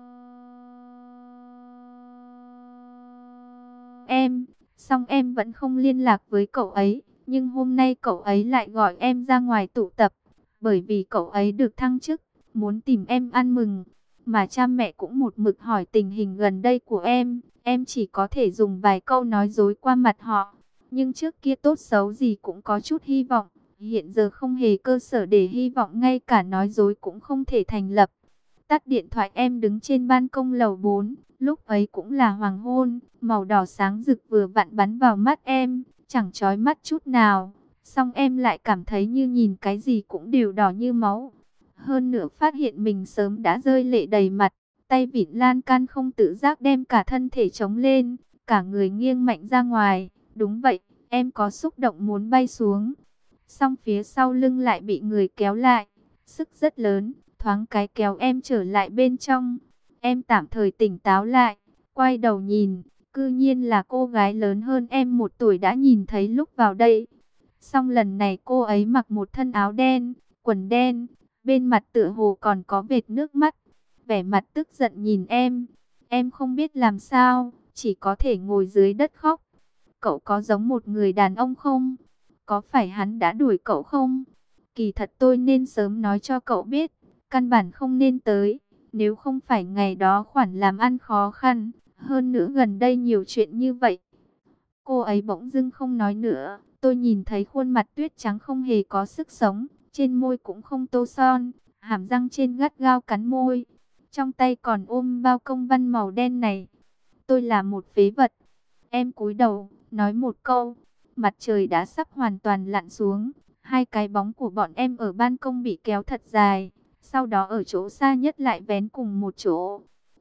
em. Xong em vẫn không liên lạc với cậu ấy, nhưng hôm nay cậu ấy lại gọi em ra ngoài tụ tập, bởi vì cậu ấy được thăng chức, muốn tìm em ăn mừng. Mà cha mẹ cũng một mực hỏi tình hình gần đây của em chỉ có thể dùng vài câu nói dối qua mặt họ. Nhưng trước kia tốt xấu gì cũng có chút hy vọng, hiện giờ không hề cơ sở để hy vọng, ngay cả nói dối cũng không thể thành lập. Tắt điện thoại em đứng trên ban công lầu 4, lúc ấy cũng là hoàng hôn, màu đỏ sáng rực vừa vặn bắn vào mắt em, chẳng chói mắt chút nào. Xong em lại cảm thấy như nhìn cái gì cũng đều đỏ như máu. Hơn nữa phát hiện mình sớm đã rơi lệ đầy mặt, tay vịn lan can không tự giác đem cả thân thể chống lên, cả người nghiêng mạnh ra ngoài. Đúng vậy, em có xúc động muốn bay xuống. Xong phía sau lưng lại bị người kéo lại, sức rất lớn, thoáng cái kéo em trở lại bên trong. Em tạm thời tỉnh táo lại, quay đầu nhìn, cư nhiên là cô gái lớn hơn em 1 tuổi đã nhìn thấy lúc vào đây. Xong lần này cô ấy mặc một thân áo đen, quần đen, bên mặt tựa hồ còn có vệt nước mắt, vẻ mặt tức giận nhìn em. Em không biết làm sao, chỉ có thể ngồi dưới đất khóc. Cậu có giống một người đàn ông không? Có phải hắn đã đuổi cậu không? Kỳ thật tôi nên sớm nói cho cậu biết, căn bản không nên tới. Nếu không phải ngày đó khoản làm ăn khó khăn, hơn nữa gần đây nhiều chuyện như vậy. Cô ấy bỗng dưng không nói nữa. Tôi nhìn thấy khuôn mặt tuyết trắng không hề có sức sống, trên môi cũng không tô son, hàm răng trên gắt gao cắn môi. Trong tay còn ôm bao công văn màu đen này. Tôi là một phế vật. Em cúi đầu, nói một câu. Mặt trời đã sắp hoàn toàn lặn xuống. Hai cái bóng của bọn em ở ban công bị kéo thật dài. Sau đó ở chỗ xa nhất lại vén cùng một chỗ.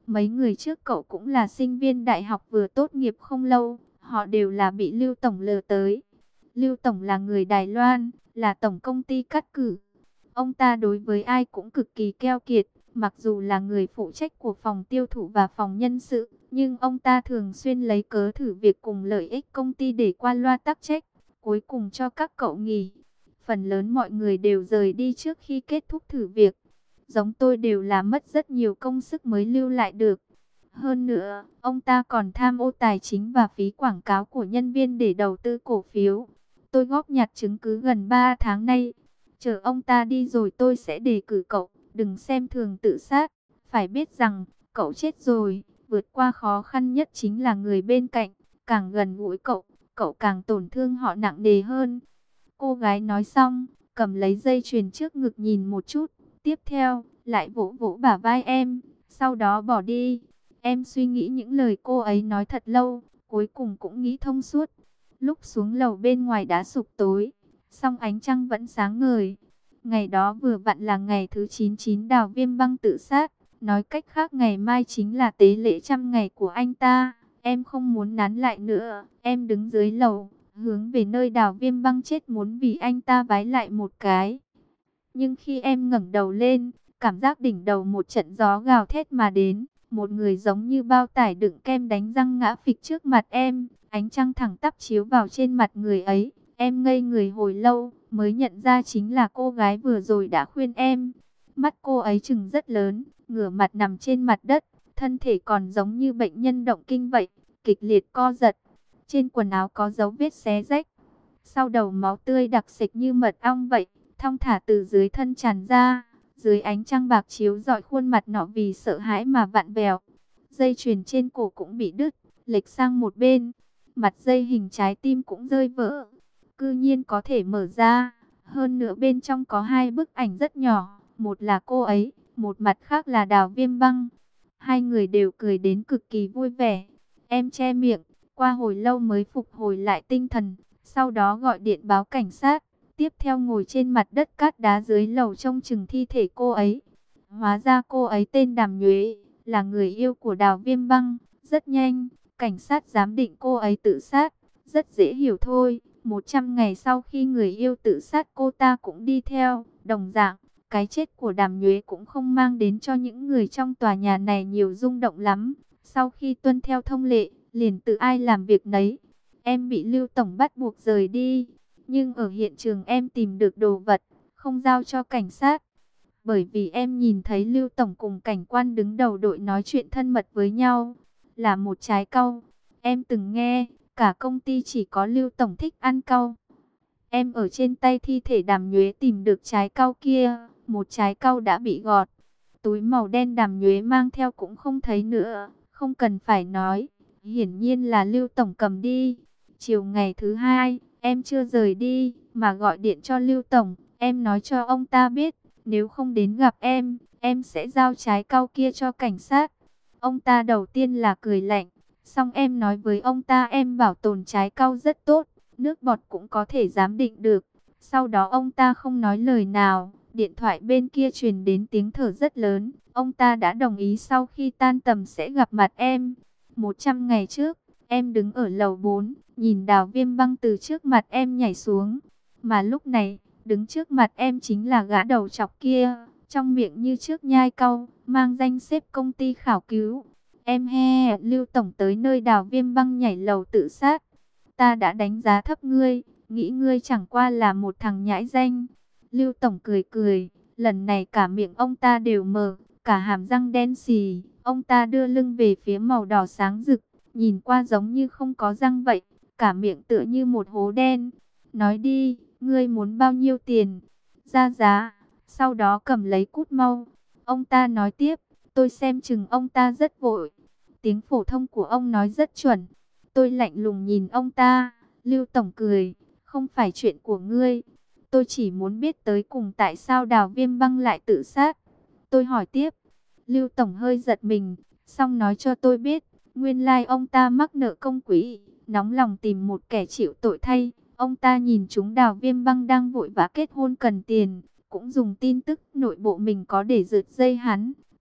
Mấy người trước cậu cũng là sinh viên đại học vừa tốt nghiệp không lâu, họ đều là bị Lưu Tổng lừa tới. Lưu Tổng là người Đài Loan, là tổng công ty cắt cử. Ông ta đối với ai cũng cực kỳ keo kiệt, mặc dù là người phụ trách của phòng tiêu thụ và phòng nhân sự, nhưng ông ta thường xuyên lấy cớ thử việc cùng lợi ích công ty để qua loa tắc trách, cuối cùng cho các cậu nghỉ. Phần lớn mọi người đều rời đi trước khi kết thúc thử việc. Giống tôi đều là mất rất nhiều công sức mới lưu lại được. Hơn nữa, ông ta còn tham ô tài chính và phí quảng cáo của nhân viên để đầu tư cổ phiếu. Tôi góp nhặt chứng cứ gần 3 tháng nay. Chờ ông ta đi rồi tôi sẽ đề cử cậu, đừng xem thường tự sát. Phải biết rằng, cậu chết rồi, vượt qua khó khăn nhất chính là người bên cạnh. Càng gần gũi cậu, cậu càng tổn thương họ nặng nề hơn. Cô gái nói xong, cầm lấy dây chuyền trước ngực nhìn một chút. Tiếp theo, lại vỗ vỗ bả vai em, sau đó bỏ đi. Em suy nghĩ những lời cô ấy nói thật lâu, cuối cùng cũng nghĩ thông suốt. Lúc xuống lầu bên ngoài đã sụp tối, song ánh trăng vẫn sáng ngời. Ngày đó vừa vặn là ngày thứ 99 Đào Viêm Băng tự sát. Nói cách khác ngày mai chính là tế lễ 100 ngày của anh ta. Em không muốn nán lại nữa. Em đứng dưới lầu, hướng về nơi Đào Viêm Băng chết muốn vì anh ta vái lại một cái. Nhưng khi em ngẩng đầu lên, cảm giác đỉnh đầu một trận gió gào thét mà đến. Một người giống như bao tải đựng kem đánh răng ngã phịch trước mặt em. Ánh trăng thẳng tắp chiếu vào trên mặt người ấy. Em ngây người hồi lâu, mới nhận ra chính là cô gái vừa rồi đã khuyên em. Mắt cô ấy trừng rất lớn, ngửa mặt nằm trên mặt đất. Thân thể còn giống như bệnh nhân động kinh vậy, kịch liệt co giật. Trên quần áo có dấu vết xé rách. Sau đầu máu tươi đặc sệt như mật ong vậy, thong thả từ dưới thân tràn ra. Dưới ánh trăng bạc chiếu rọi khuôn mặt nọ vì sợ hãi mà vặn vẹo. Dây chuyền trên cổ cũng bị đứt, lệch sang một bên. Mặt dây hình trái tim cũng rơi vỡ. Cư nhiên có thể mở ra. Hơn nữa bên trong có hai bức ảnh rất nhỏ. Một là cô ấy, một mặt khác là Đào Viêm Băng. Hai người đều cười đến cực kỳ vui vẻ. Em che miệng, qua hồi lâu mới phục hồi lại tinh thần. Sau đó gọi điện báo cảnh sát. Tiếp theo ngồi trên mặt đất cát đá dưới lầu trông chừng thi thể cô ấy. Hóa ra cô ấy tên Đàm Nhuế, là người yêu của Đào Viêm Băng. Rất nhanh, cảnh sát giám định cô ấy tự sát. Rất dễ hiểu thôi, 100 ngày sau khi người yêu tự sát cô ta cũng đi theo. Đồng dạng, cái chết của Đàm Nhuế cũng không mang đến cho những người trong tòa nhà này nhiều rung động lắm. Sau khi tuân theo thông lệ, liền tự ai làm việc nấy. Em bị Lưu Tổng bắt buộc rời đi. Nhưng ở hiện trường em tìm được đồ vật, không giao cho cảnh sát. Bởi vì em nhìn thấy Lưu Tổng cùng cảnh quan đứng đầu đội nói chuyện thân mật với nhau. Là một trái cau. Em từng nghe, cả công ty chỉ có Lưu Tổng thích ăn cau. Em ở trên tay thi thể Đàm Nhuế tìm được trái cau kia. Một trái cau đã bị gọt. Túi màu đen Đàm Nhuế mang theo cũng không thấy nữa. Không cần phải nói, hiển nhiên là Lưu Tổng cầm đi. Chiều ngày thứ hai, em chưa rời đi, mà gọi điện cho Lưu Tổng. Em nói cho ông ta biết, nếu không đến gặp em sẽ giao trái cau kia cho cảnh sát. Ông ta đầu tiên là cười lạnh. Xong em nói với ông ta em bảo tồn trái cau rất tốt, nước bọt cũng có thể giám định được. Sau đó ông ta không nói lời nào, điện thoại bên kia truyền đến tiếng thở rất lớn. Ông ta đã đồng ý sau khi tan tầm sẽ gặp mặt em. 100 ngày trước, em đứng ở lầu 4, nhìn Đào Viêm Băng từ trước mặt em nhảy xuống. Mà lúc này, đứng trước mặt em chính là gã đầu chọc kia, trong miệng như trước nhai cau, mang danh xếp công ty khảo cứu. Em he, Lưu Tổng tới nơi Đào Viêm Băng nhảy lầu tự sát. Ta đã đánh giá thấp ngươi, nghĩ ngươi chẳng qua là một thằng nhãi danh. Lưu Tổng cười cười, lần này cả miệng ông ta đều mở, cả hàm răng đen xì. Ông ta đưa lưng về phía màu đỏ sáng rực, nhìn qua giống như không có răng vậy, cả miệng tựa như một hố đen. Nói đi, ngươi muốn bao nhiêu tiền? Ra giá, sau đó cầm lấy cút mau. Ông ta nói tiếp, tôi xem chừng ông ta rất vội. Tiếng phổ thông của ông nói rất chuẩn. Tôi lạnh lùng nhìn ông ta. Lưu Tổng cười, không phải chuyện của ngươi. Tôi chỉ muốn biết tới cùng tại sao Đào Viêm Băng lại tự sát. Tôi hỏi tiếp. Lưu Tổng hơi giật mình, xong nói cho tôi biết, nguyên lai ông ta mắc nợ công quỹ, nóng lòng tìm một kẻ chịu tội thay. Ông ta nhìn chúng Đào Viêm Băng đang vội vã kết hôn cần tiền, cũng dùng tin tức nội bộ mình có để rượt dây hắn,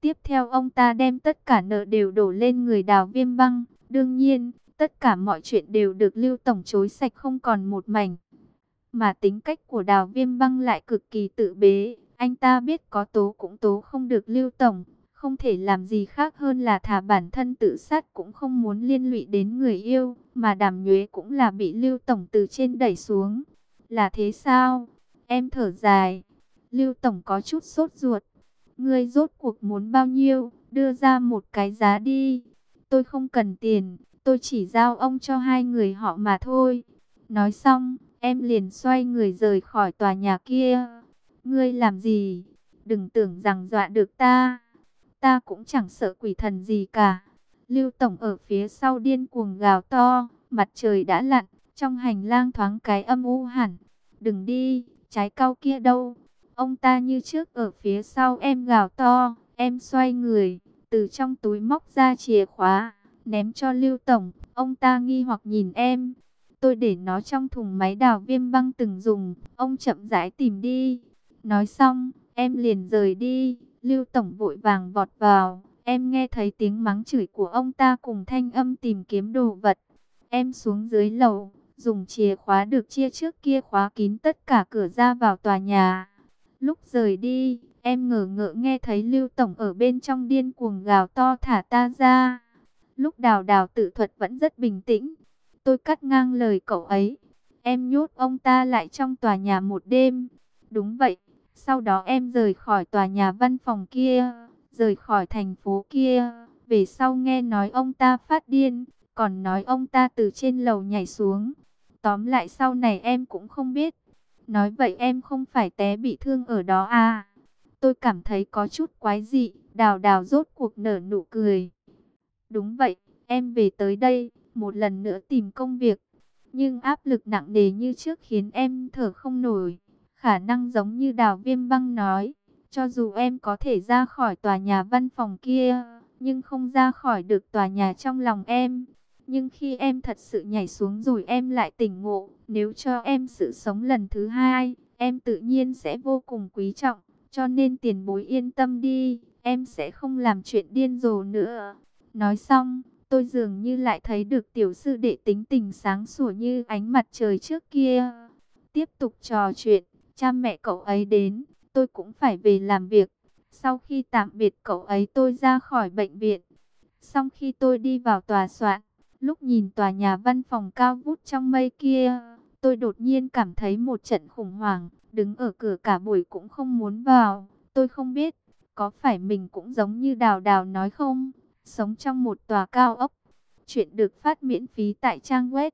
Tiếp theo ông ta đem tất cả nợ đều đổ lên người Đào Viêm Băng. Đương nhiên, tất cả mọi chuyện đều được Lưu Tổng chối sạch không còn một mảnh. Mà tính cách của Đào Viêm Băng lại cực kỳ tự bế. Anh ta biết có tố cũng tố không được Lưu Tổng. Không thể làm gì khác hơn là thả bản thân tự sát, cũng không muốn liên lụy đến người yêu. Mà Đàm Nhuế cũng là bị Lưu Tổng từ trên đẩy xuống. Là thế sao? Em thở dài. Lưu Tổng có chút sốt ruột. Ngươi rốt cuộc muốn bao nhiêu? Đưa ra một cái giá đi. Tôi không cần tiền. Tôi chỉ giao ông cho hai người họ mà thôi. Nói xong, em liền xoay người rời khỏi tòa nhà kia. Ngươi làm gì? Đừng tưởng rằng dọa được ta. Ta cũng chẳng sợ quỷ thần gì cả. Lưu Tổng ở phía sau điên cuồng gào to. Mặt trời đã lặn, trong hành lang thoáng cái âm u hẳn. Đừng đi, trái cau kia đâu? Ông ta như trước ở phía sau em gào to. Em xoay người, từ trong túi móc ra chìa khóa, ném cho Lưu Tổng. Ông ta nghi hoặc nhìn em. Tôi để nó trong thùng máy Đào Viêm Băng từng dùng, ông chậm rãi tìm đi. Nói xong, em liền rời đi. Lưu Tổng vội vàng vọt vào. Em nghe thấy tiếng mắng chửi của ông ta cùng thanh âm tìm kiếm đồ vật. Em xuống dưới lầu, dùng chìa khóa được chia trước kia khóa kín tất cả cửa ra vào tòa nhà. Lúc rời đi, em ngờ ngợ nghe thấy Lưu Tổng ở bên trong điên cuồng gào to thả ta ra. Lúc Đào Đào tự thuật vẫn rất bình tĩnh. Tôi cắt ngang lời cậu ấy. Em nhốt ông ta lại trong tòa nhà một đêm. Đúng vậy, sau đó em rời khỏi tòa nhà văn phòng kia, rời khỏi thành phố kia. Về sau nghe nói ông ta phát điên, còn nói ông ta từ trên lầu nhảy xuống. Tóm lại sau này em cũng không biết. Nói vậy em không phải té bị thương ở đó à? Tôi cảm thấy có chút quái dị. Đào Đào rốt cuộc nở nụ cười. Đúng vậy, em về tới đây, một lần nữa tìm công việc. Nhưng áp lực nặng nề như trước khiến em thở không nổi. Khả năng giống như Đào Viêm Băng nói, cho dù em có thể ra khỏi tòa nhà văn phòng kia, nhưng không ra khỏi được tòa nhà trong lòng em. Nhưng khi em thật sự nhảy xuống rồi em lại tỉnh ngộ, nếu cho em sự sống lần thứ hai, em tự nhiên sẽ vô cùng quý trọng. Cho nên tiền bối yên tâm đi, em sẽ không làm chuyện điên rồ nữa. Nói xong, tôi dường như lại thấy được tiểu sư đệ tính tình sáng sủa như ánh mặt trời trước kia. Tiếp tục trò chuyện, cha mẹ cậu ấy đến, tôi cũng phải về làm việc. Sau khi tạm biệt cậu ấy tôi ra khỏi bệnh viện. Xong khi tôi đi vào tòa soạn, lúc nhìn tòa nhà văn phòng cao vút trong mây kia, tôi đột nhiên cảm thấy một trận khủng hoảng, đứng ở cửa cả buổi cũng không muốn vào. Tôi không biết, có phải mình cũng giống như Đào Đào nói không? Sống trong một tòa cao ốc. Chuyện được phát miễn phí tại trang web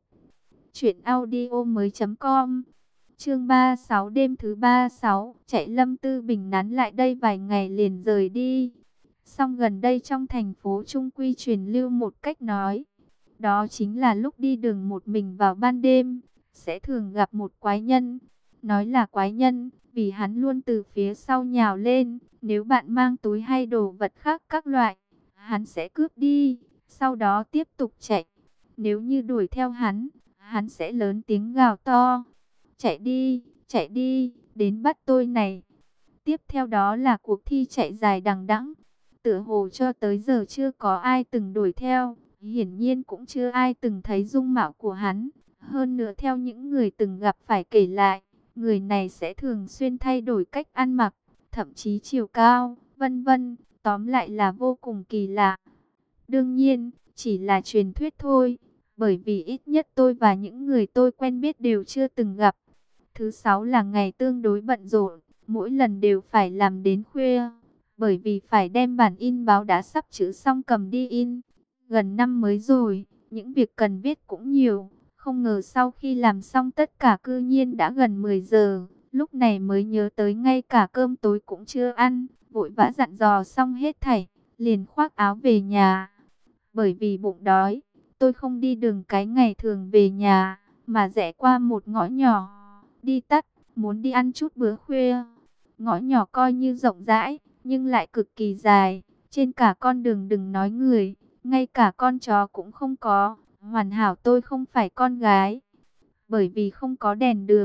truyệnaudiomoi.com. Chương 36 đêm thứ 36, chạy Lâm Tư Bình nán lại đây vài ngày liền rời đi. Song gần đây trong thành phố trung quy truyền lưu một cách nói. Đó chính là lúc đi đường một mình vào ban đêm, sẽ thường gặp một quái nhân. Nói là quái nhân, vì hắn luôn từ phía sau nhào lên. Nếu bạn mang túi hay đồ vật khác các loại, hắn sẽ cướp đi, sau đó tiếp tục chạy. Nếu như đuổi theo hắn sẽ lớn tiếng gào to. Chạy đi, đến bắt tôi này. Tiếp theo đó là cuộc thi chạy dài đằng đẵng. Tựa hồ cho tới giờ chưa có ai từng đuổi theo. Hiển nhiên cũng chưa ai từng thấy dung mạo của hắn. Hơn nữa theo những người từng gặp phải kể lại, người này sẽ thường xuyên thay đổi cách ăn mặc, thậm chí chiều cao, vân vân. Tóm lại là vô cùng kỳ lạ. Đương nhiên, chỉ là truyền thuyết thôi. Bởi vì ít nhất tôi và những người tôi quen biết đều chưa từng gặp. Thứ sáu là ngày tương đối bận rộn, mỗi lần đều phải làm đến khuya. Bởi vì phải đem bản in báo đã sắp chữ xong cầm đi in. Gần năm mới rồi, những việc cần viết cũng nhiều. Không ngờ sau khi làm xong tất cả cư nhiên đã gần 10 giờ. Lúc này mới nhớ tới ngay cả cơm tối cũng chưa ăn. Vội vã dặn dò xong hết thảy, liền khoác áo về nhà. Bởi vì bụng đói, tôi không đi đường cái ngày thường về nhà, mà rẽ qua một ngõ nhỏ, đi tắt, muốn đi ăn chút bữa khuya. Ngõ nhỏ coi như rộng rãi, nhưng lại cực kỳ dài. Trên cả con đường đừng nói người, ngay cả con chó cũng không có. Hoàn hảo tôi không phải con gái. Bởi vì không có đèn đường,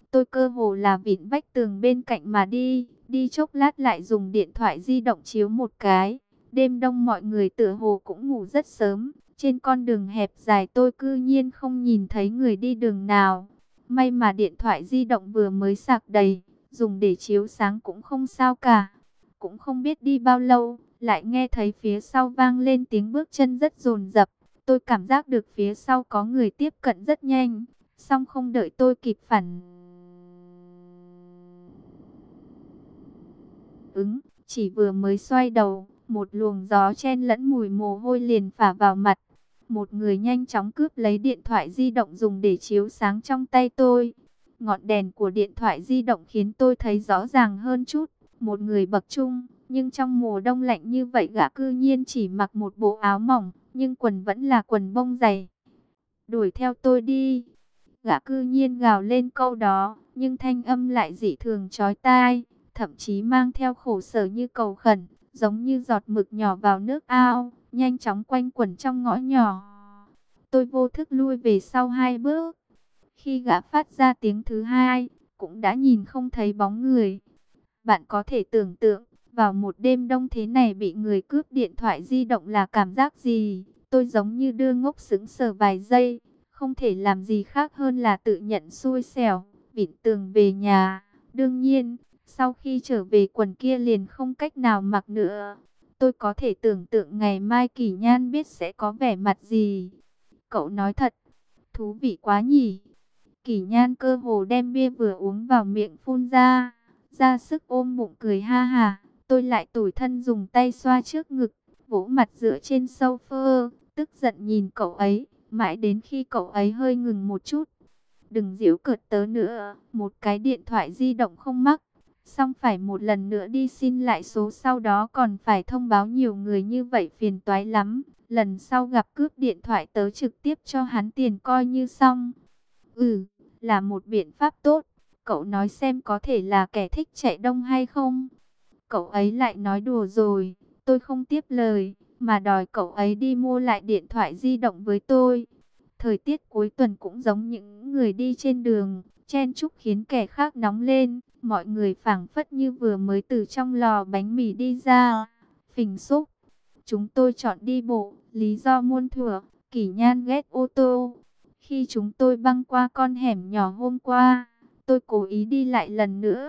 Tôi cơ hồ là vịn vách tường bên cạnh mà đi, đi chốc lát lại dùng điện thoại di động chiếu một cái. Đêm đông mọi người tựa hồ cũng ngủ rất sớm, trên con đường hẹp dài tôi cư nhiên không nhìn thấy người đi đường nào. May mà điện thoại di động vừa mới sạc đầy, dùng để chiếu sáng cũng không sao cả. Cũng không biết đi bao lâu, lại nghe thấy phía sau vang lên tiếng bước chân rất dồn dập. Tôi cảm giác được phía sau có người tiếp cận rất nhanh, song không đợi tôi kịp phản ứng, chỉ vừa mới xoay đầu, một luồng gió chen lẫn mùi mồ hôi liền phả vào mặt. Một người nhanh chóng cướp lấy điện thoại di động dùng để chiếu sáng trong tay tôi. Ngọn đèn của điện thoại di động khiến tôi thấy rõ ràng hơn chút. Một người bậc trung, nhưng trong mùa đông lạnh như vậy gã cư nhiên chỉ mặc một bộ áo mỏng, nhưng quần vẫn là quần bông dày. Đuổi theo tôi đi. Gã cư nhiên gào lên câu đó, nhưng thanh âm lại dị thường chói tai, thậm chí mang theo khổ sở như cầu khẩn, giống như giọt mực nhỏ vào nước ao, nhanh chóng quanh quẩn trong ngõ nhỏ. Tôi vô thức lui về sau 2 bước. Khi gã phát ra tiếng thứ hai, cũng đã nhìn không thấy bóng người. Bạn có thể tưởng tượng, vào một đêm đông thế này bị người cướp điện thoại di động là cảm giác gì? Tôi giống như đưa ngốc sững sờ vài giây, không thể làm gì khác hơn là tự nhận xui xẻo, vịn tường về nhà. Đương nhiên, sau khi trở về quần kia liền không cách nào mặc nữa. Tôi có thể tưởng tượng ngày mai Kỳ Nhan biết sẽ có vẻ mặt gì. Cậu nói thật, thú vị quá nhỉ. Kỳ Nhan cơ hồ đem bia vừa uống vào miệng phun ra sức ôm bụng cười ha hà. Tôi lại tủi thân dùng tay xoa trước ngực, vỗ mặt dựa trên sofa, tức giận nhìn cậu ấy, mãi đến khi cậu ấy hơi ngừng một chút. Đừng giễu cợt tớ nữa, một cái điện thoại di động không mắc, xong phải một lần nữa đi xin lại số, sau đó còn phải thông báo nhiều người như vậy phiền toái lắm. Lần sau gặp cướp điện thoại tớ trực tiếp cho hắn tiền coi như xong. Ừ, là một biện pháp tốt. Cậu nói xem có thể là kẻ thích chạy đông hay không? Cậu ấy lại nói đùa rồi. Tôi không tiếp lời, mà đòi cậu ấy đi mua lại điện thoại di động với tôi. Thời tiết cuối tuần cũng giống những người đi trên đường, chen chúc khiến kẻ khác nóng lên. Mọi người phảng phất như vừa mới từ trong lò bánh mì đi ra. Phình xúc. Chúng tôi chọn đi bộ, lý do muôn thuở. Kỳ Nhan ghét ô tô. Khi chúng tôi băng qua con hẻm nhỏ hôm qua, tôi cố ý đi lại lần nữa.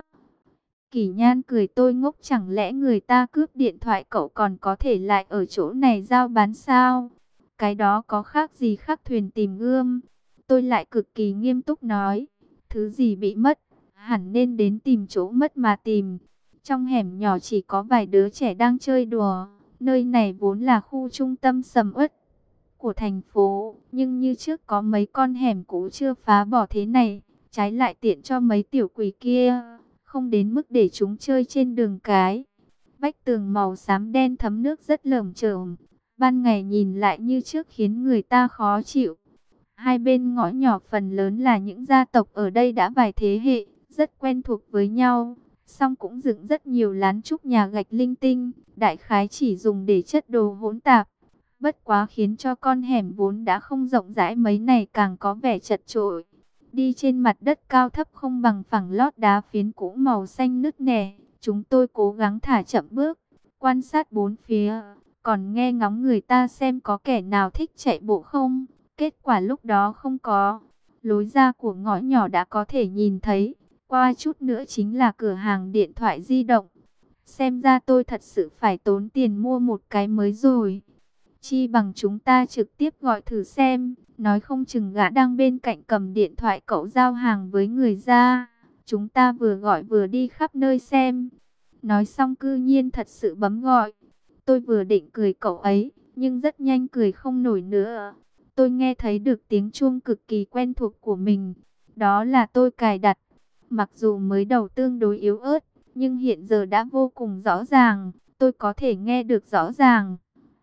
Kỳ Nhan cười tôi ngốc, chẳng lẽ người ta cướp điện thoại cậu còn có thể lại ở chỗ này giao bán sao? Cái đó có khác gì khác thuyền tìm gươm? Tôi lại cực kỳ nghiêm túc nói, thứ gì bị mất, hẳn nên đến tìm chỗ mất mà tìm. Trong hẻm nhỏ chỉ có vài đứa trẻ đang chơi đùa, nơi này vốn là khu trung tâm sầm uất của thành phố, nhưng như trước có mấy con hẻm cũ chưa phá bỏ thế này, trái lại tiện cho mấy tiểu quỷ kia, không đến mức để chúng chơi trên đường cái. Vách tường màu xám đen thấm nước rất lởm chởm, ban ngày nhìn lại như trước khiến người ta khó chịu. Hai bên ngõ nhỏ phần lớn là những gia tộc ở đây đã vài thế hệ, rất quen thuộc với nhau, song cũng dựng rất nhiều lán trúc nhà gạch linh tinh, đại khái chỉ dùng để chất đồ hỗn tạp. Bất quá khiến cho con hẻm vốn đã không rộng rãi mấy này càng có vẻ chật chội. Đi trên mặt đất cao thấp không bằng phẳng lót đá phiến cũ màu xanh nứt nẻ. Chúng tôi cố gắng thả chậm bước, quan sát bốn phía, còn nghe ngóng người ta xem có kẻ nào thích chạy bộ không. Kết quả lúc đó không có. Lối ra của ngõ nhỏ đã có thể nhìn thấy, qua chút nữa chính là cửa hàng điện thoại di động. Xem ra tôi thật sự phải tốn tiền mua một cái mới rồi. Chi bằng chúng ta trực tiếp gọi thử xem, nói không chừng gã đang bên cạnh cầm điện thoại cậu giao hàng với người ra. Chúng ta vừa gọi vừa đi khắp nơi xem. Nói xong cư nhiên thật sự bấm gọi. Tôi vừa định cười cậu ấy, nhưng rất nhanh cười không nổi nữa. Tôi nghe thấy được tiếng chuông cực kỳ quen thuộc của mình. Đó là tôi cài đặt. Mặc dù mới đầu tương đối yếu ớt, nhưng hiện giờ đã vô cùng rõ ràng. Tôi có thể nghe được rõ ràng.